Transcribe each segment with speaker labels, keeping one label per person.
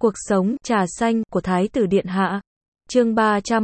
Speaker 1: Cuộc sống trà xanh của Thái tử Điện Hạ. Chương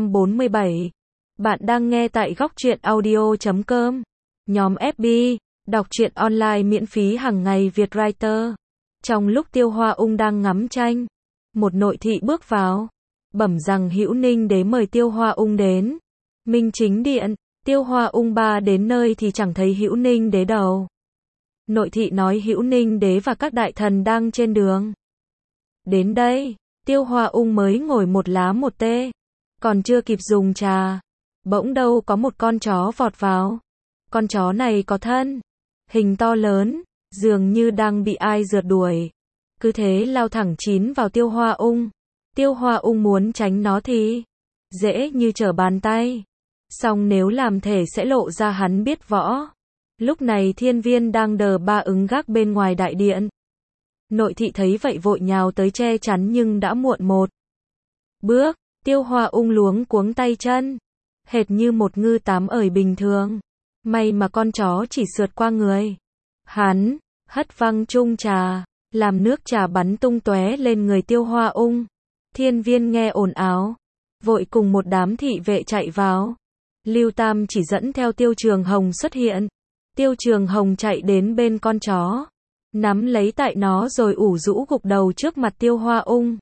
Speaker 1: 347. Bạn đang nghe tại góc truyện audio.com. Nhóm FB, đọc truyện online miễn phí hàng ngày Việt Writer. Trong lúc Tiêu Hoa Ung đang ngắm tranh, một nội thị bước vào, bẩm rằng Hữu Ninh Đế mời Tiêu Hoa Ung đến. Minh Chính Điện, Tiêu Hoa Ung ba đến nơi thì chẳng thấy Hữu Ninh Đế đâu. Nội thị nói Hữu Ninh Đế và các đại thần đang trên đường. Đến đây, Tiêu Hoa Ung mới ngồi một lá một tê, còn chưa kịp dùng trà, bỗng đâu có một con chó vọt vào. Con chó này có thân hình to lớn, dường như đang bị ai rượt đuổi. Cứ thế lao thẳng chín vào Tiêu Hoa Ung. Tiêu Hoa Ung muốn tránh nó thì dễ như trở bàn tay. Song nếu làm thể sẽ lộ ra hắn biết võ. Lúc này Thiên Viên đang đờ ba ứng gác bên ngoài đại điện. Nội thị thấy vậy vội nhào tới che chắn nhưng đã muộn một bước. Tiêu Hoa Ung luống cuống tay chân, hệt như một ngư tám ởi bình thường. May mà con chó chỉ sượt qua người hắn, hất văng chung trà, làm nước trà bắn tung tóe lên người Tiêu Hoa Ung. Thiên Viên nghe ồn ào, vội cùng một đám thị vệ chạy vào. Lưu Tam chỉ dẫn theo Tiêu Trường Hồng xuất hiện. Tiêu Trường Hồng chạy đến bên con chó, nắm lấy tại nó rồi ủ rũ gục đầu trước mặt Tiêu Hoa Ung.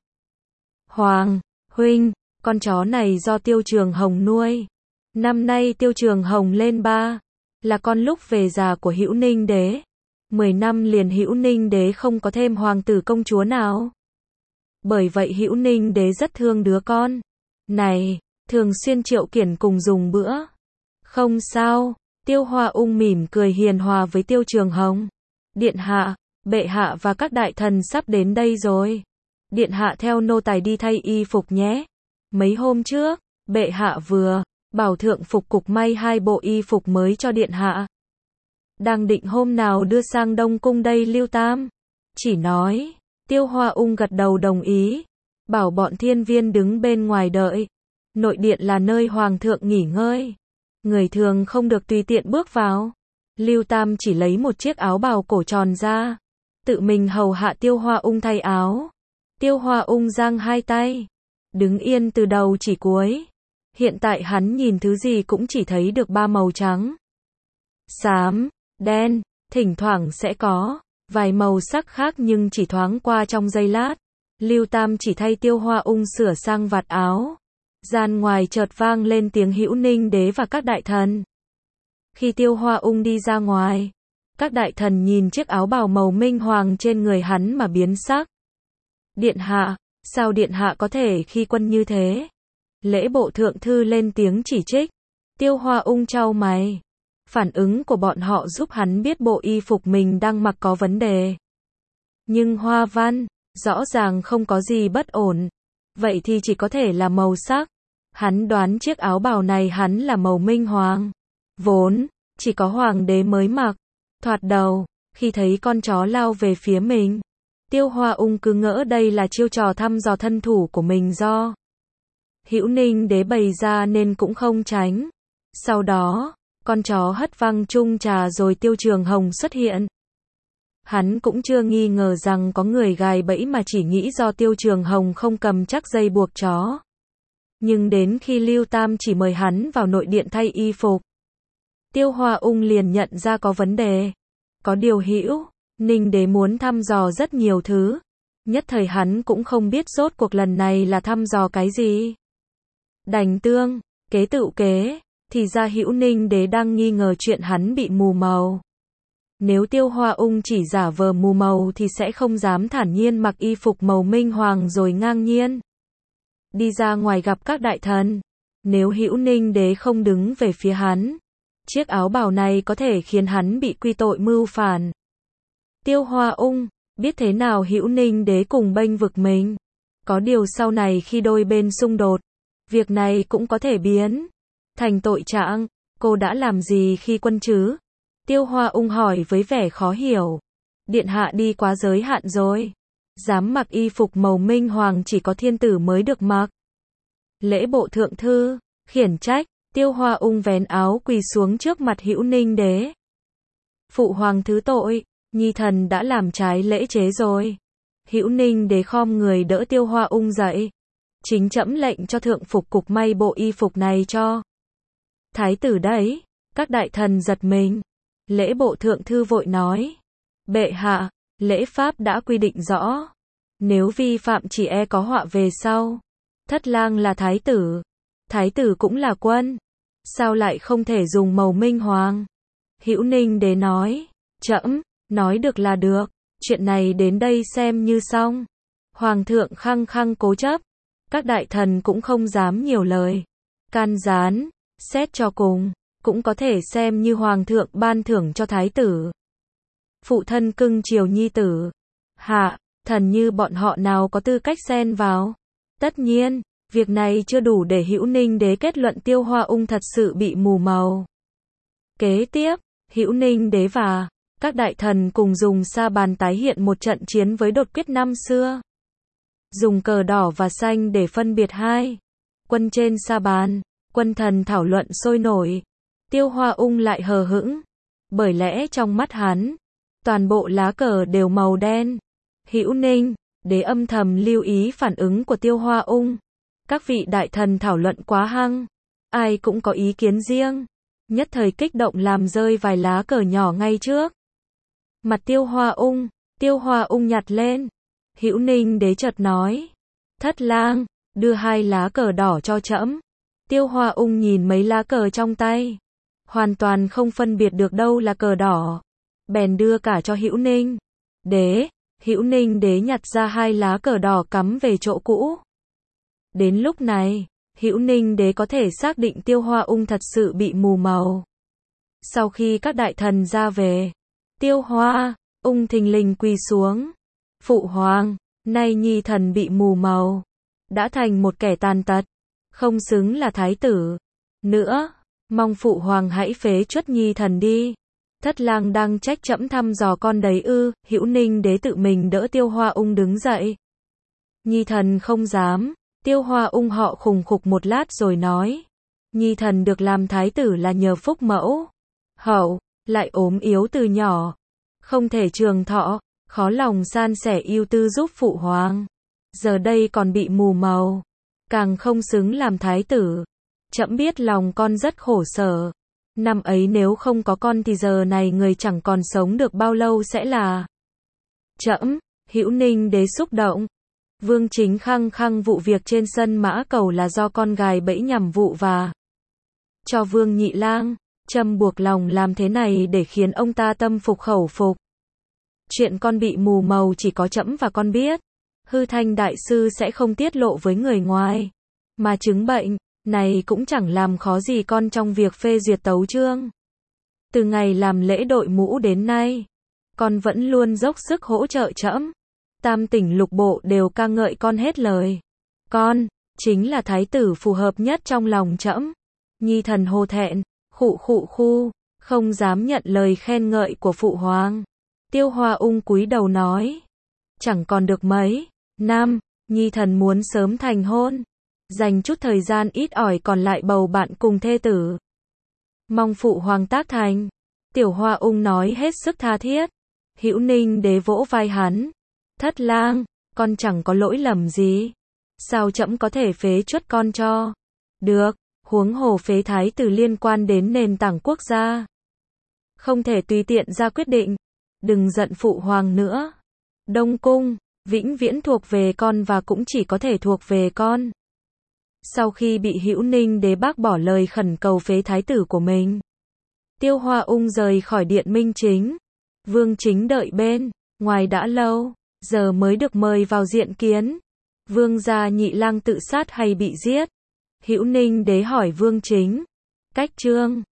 Speaker 1: Hoàng huynh, con chó này do Tiêu Trường Hồng nuôi. Năm nay Tiêu Trường Hồng lên 3, là con lúc về già của Hữu Ninh Đế. 10 năm liền Hữu Ninh Đế không có thêm hoàng tử công chúa nào. Bởi vậy Hữu Ninh Đế rất thương đứa con này, thường xuyên triệu kiển cùng dùng bữa. Không sao, Tiêu Hoa Ung mỉm cười hiền hòa với Tiêu Trường Hồng. Điện hạ, bệ hạ và các đại thần sắp đến đây rồi. Điện hạ theo nô tài đi thay y phục nhé. Mấy hôm trước, bệ hạ vừa bảo thượng phục cục may 2 bộ y phục mới cho điện hạ. Đang định hôm nào đưa sang Đông Cung đây Lưu Tam chỉ nói. Tiêu Hoa Ung gật đầu đồng ý, bảo bọn Thiên Viên đứng bên ngoài đợi. Nội điện là nơi hoàng thượng nghỉ ngơi, người thường không được tùy tiện bước vào. Lưu Tam chỉ lấy một chiếc áo bào cổ tròn ra, tự mình hầu hạ Tiêu Hoa Ung thay áo. Tiêu Hoa Ung giang hai tay, đứng yên từ đầu chỉ cuối. Hiện tại hắn nhìn thứ gì cũng chỉ thấy được 3 màu trắng, xám, đen, thỉnh thoảng sẽ có vài màu sắc khác nhưng chỉ thoáng qua trong giây lát. Lưu Tam chỉ thay Tiêu Hoa Ung sửa sang vạt áo. Gian ngoài chợt vang lên tiếng Hữu Ninh Đế và các đại thần. Khi Tiêu Hoa Ung đi ra ngoài, các đại thần nhìn chiếc áo bào màu minh hoàng trên người hắn mà biến sắc. Điện hạ, sao điện hạ có thể khi quân như thế? Lễ bộ thượng thư lên tiếng chỉ trích. Tiêu Hoa Ung chau mày. Phản ứng của bọn họ giúp hắn biết bộ y phục mình đang mặc có vấn đề. Nhưng hoa văn, rõ ràng không có gì bất ổn. Vậy thì chỉ có thể là màu sắc. Hắn đoán chiếc áo bào này hắn là màu minh hoàng. Vốn, chỉ có hoàng đế mới mặc. Thoạt đầu, khi thấy con chó lao về phía mình, Tiêu Hoa Ung cứ ngỡ đây là chiêu trò thăm dò thân thủ của mình do Hữu Ninh Đế bày ra nên cũng không tránh. Sau đó, con chó hất văng chung trà rồi Tiêu Trường Hồng xuất hiện. Hắn cũng chưa nghi ngờ rằng có người gài bẫy mà chỉ nghĩ do Tiêu Trường Hồng không cầm chắc dây buộc chó. Nhưng đến khi Lưu Tam chỉ mời hắn vào nội điện thay y phục, Tiêu Hoa Ung liền nhận ra có vấn đề. Có điều Hữu Ninh Đế muốn thăm dò rất nhiều thứ. Nhất thời hắn cũng không biết rốt cuộc lần này là thăm dò cái gì. Đành tương kế tựu kế, thì ra Hữu Ninh Đế đang nghi ngờ chuyện hắn bị mù màu. Nếu Tiêu Hoa Ung chỉ giả vờ mù màu thì sẽ không dám thản nhiên mặc y phục màu minh hoàng rồi ngang nhiên đi ra ngoài gặp các đại thần. Nếu Hữu Ninh Đế không đứng về phía hắn, chiếc áo bào này có thể khiến hắn bị quy tội mưu phản. Tiêu Hoa Ung biết thế nào Hữu Ninh Đế cùng bênh vực mình. Có điều sau này khi đôi bên xung đột, việc này cũng có thể biến thành tội trạng. Cô đã làm gì khi quân chứ? Tiêu Hoa Ung hỏi với vẻ khó hiểu. Điện hạ đi quá giới hạn rồi. Dám mặc y phục màu minh hoàng chỉ có thiên tử mới được mặc. Lễ bộ thượng thư khiển trách. Tiêu Hoa Ung vén áo quỳ xuống trước mặt Hữu Ninh Đế. Phụ hoàng thứ tội, nhi thần đã làm trái lễ chế rồi. Hữu Ninh Đế khom người đỡ Tiêu Hoa Ung dậy. Chính trẫm lệnh cho thượng phục cục may bộ y phục này cho thái tử đấy. Các đại thần giật mình. Lễ bộ thượng thư vội nói. Bệ hạ, lễ pháp đã quy định rõ. Nếu vi phạm chỉ e có họa về sau. Thất lang là thái tử cũng là quân. Sao lại không thể dùng màu minh hoàng? Hữu Ninh Đế nói. Trẫm nói được là được. Chuyện này đến đây xem như xong. Hoàng thượng khăng khăng cố chấp. Các đại thần cũng không dám nhiều lời. Can gián, xét cho cùng, cũng có thể xem như hoàng thượng ban thưởng cho thái tử. Phụ thân cưng chiều nhi tử. Hạ, thần như bọn họ nào có tư cách xen vào. Tất nhiên, việc này chưa đủ để Hữu Ninh Đế kết luận Tiêu Hoa Ung thật sự bị mù màu. Kế tiếp, Hữu Ninh Đế và các đại thần cùng dùng sa bàn tái hiện một trận chiến với đột quyết năm xưa. Dùng cờ đỏ và xanh để phân biệt hai quân trên sa bàn, quân thần thảo luận sôi nổi. Tiêu Hoa Ung lại hờ hững, bởi lẽ trong mắt hắn, toàn bộ lá cờ đều màu đen. Hữu Ninh Đế âm thầm lưu ý phản ứng của Tiêu Hoa Ung. Các vị đại thần thảo luận quá hăng, ai cũng có ý kiến riêng, nhất thời kích động làm rơi vài lá cờ nhỏ ngay trước mặt Tiêu Hoa Ung nhặt lên. Hữu Ninh Đế chợt nói. Thất lang, đưa hai lá cờ đỏ cho trẫm. Tiêu Hoa Ung nhìn mấy lá cờ trong tay, hoàn toàn không phân biệt được đâu là cờ đỏ. Bèn đưa cả cho Hữu Ninh Đế. Hữu Ninh Đế nhặt ra hai lá cờ đỏ cắm về chỗ cũ. Đến lúc này, Hữu Ninh Đế có thể xác định Tiêu Hoa Ung thật sự bị mù màu. Sau khi các đại thần ra về, Tiêu Hoa Ung thình lình quỳ xuống. Phụ hoàng, nay nhi thần bị mù màu, đã thành một kẻ tàn tật, không xứng là thái tử nữa, mong phụ hoàng hãy phế truất nhi thần đi. Thất lang đang trách trẫm thăm dò con đấy ư? Hữu Ninh Đế tự mình đỡ Tiêu Hoa Ung đứng dậy. Nhi thần không dám. Tiêu Hoa Ung họ khùng khục một lát rồi nói. Nhi thần được làm thái tử là nhờ phúc mẫu hậu, lại ốm yếu từ nhỏ, không thể trường thọ, khó lòng san sẻ ưu tư giúp phụ hoàng. Giờ đây còn bị mù màu, càng không xứng làm thái tử. Trẫm biết lòng con rất khổ sở. Năm ấy nếu không có con thì giờ này người chẳng còn sống được bao lâu sẽ là trẫm. Hữu Ninh Đế xúc động. Vương Chính khăng khăng vụ việc trên sân Mã Cầu là do con gài bẫy nhằm vụ và cho Vương Nhị Lang châm buộc lòng làm thế này để khiến ông ta tâm phục khẩu phục. Chuyện con bị mù màu chỉ có trẫm và con biết. Hư Thanh đại sư sẽ không tiết lộ với người ngoài. Mà chứng bệnh này cũng chẳng làm khó gì con trong việc phê duyệt tấu chương. Từ ngày làm lễ đội mũ đến nay, con vẫn luôn dốc sức hỗ trợ trẫm. Tam tỉnh lục bộ đều ca ngợi con hết lời. Con chính là thái tử phù hợp nhất trong lòng trẫm. Nhi thần hổ thẹn, khụ, không dám nhận lời khen ngợi của phụ hoàng. Tiêu Hoa Ung cúi đầu nói. Chẳng còn được mấy năm, nhi thần muốn sớm thành hôn, dành chút thời gian ít ỏi còn lại bầu bạn cùng thê tử. Mong phụ hoàng tác thành. Tiểu Hoa Ung nói hết sức tha thiết. Hữu Ninh Đế vỗ vai hắn. Thất lang, con chẳng có lỗi lầm gì. Sao trẫm có thể phế truất con cho? Được, huống hồ phế thái tử liên quan đến nền tảng quốc gia. Không thể tùy tiện ra quyết định. Đừng giận phụ hoàng nữa. Đông Cung vĩnh viễn thuộc về con và cũng chỉ có thể thuộc về con. Sau khi bị Hữu Ninh Đế bác bỏ lời khẩn cầu phế thái tử của mình, Tiêu Hoa Ung rời khỏi điện Minh Chính. Vương Chính đợi bên ngoài đã lâu, giờ mới được mời vào diện kiến. Vương gia Nhị Lang tự sát hay bị giết? Hữu Ninh Đế hỏi Vương Chính. Cách chương